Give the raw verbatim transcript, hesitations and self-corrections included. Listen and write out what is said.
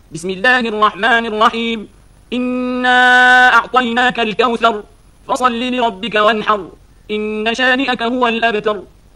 بسم الله الرحمن الرحيم. إنا أعطيناك الكوثر فصل لربك وانحر إن شانئك هو الأبتر.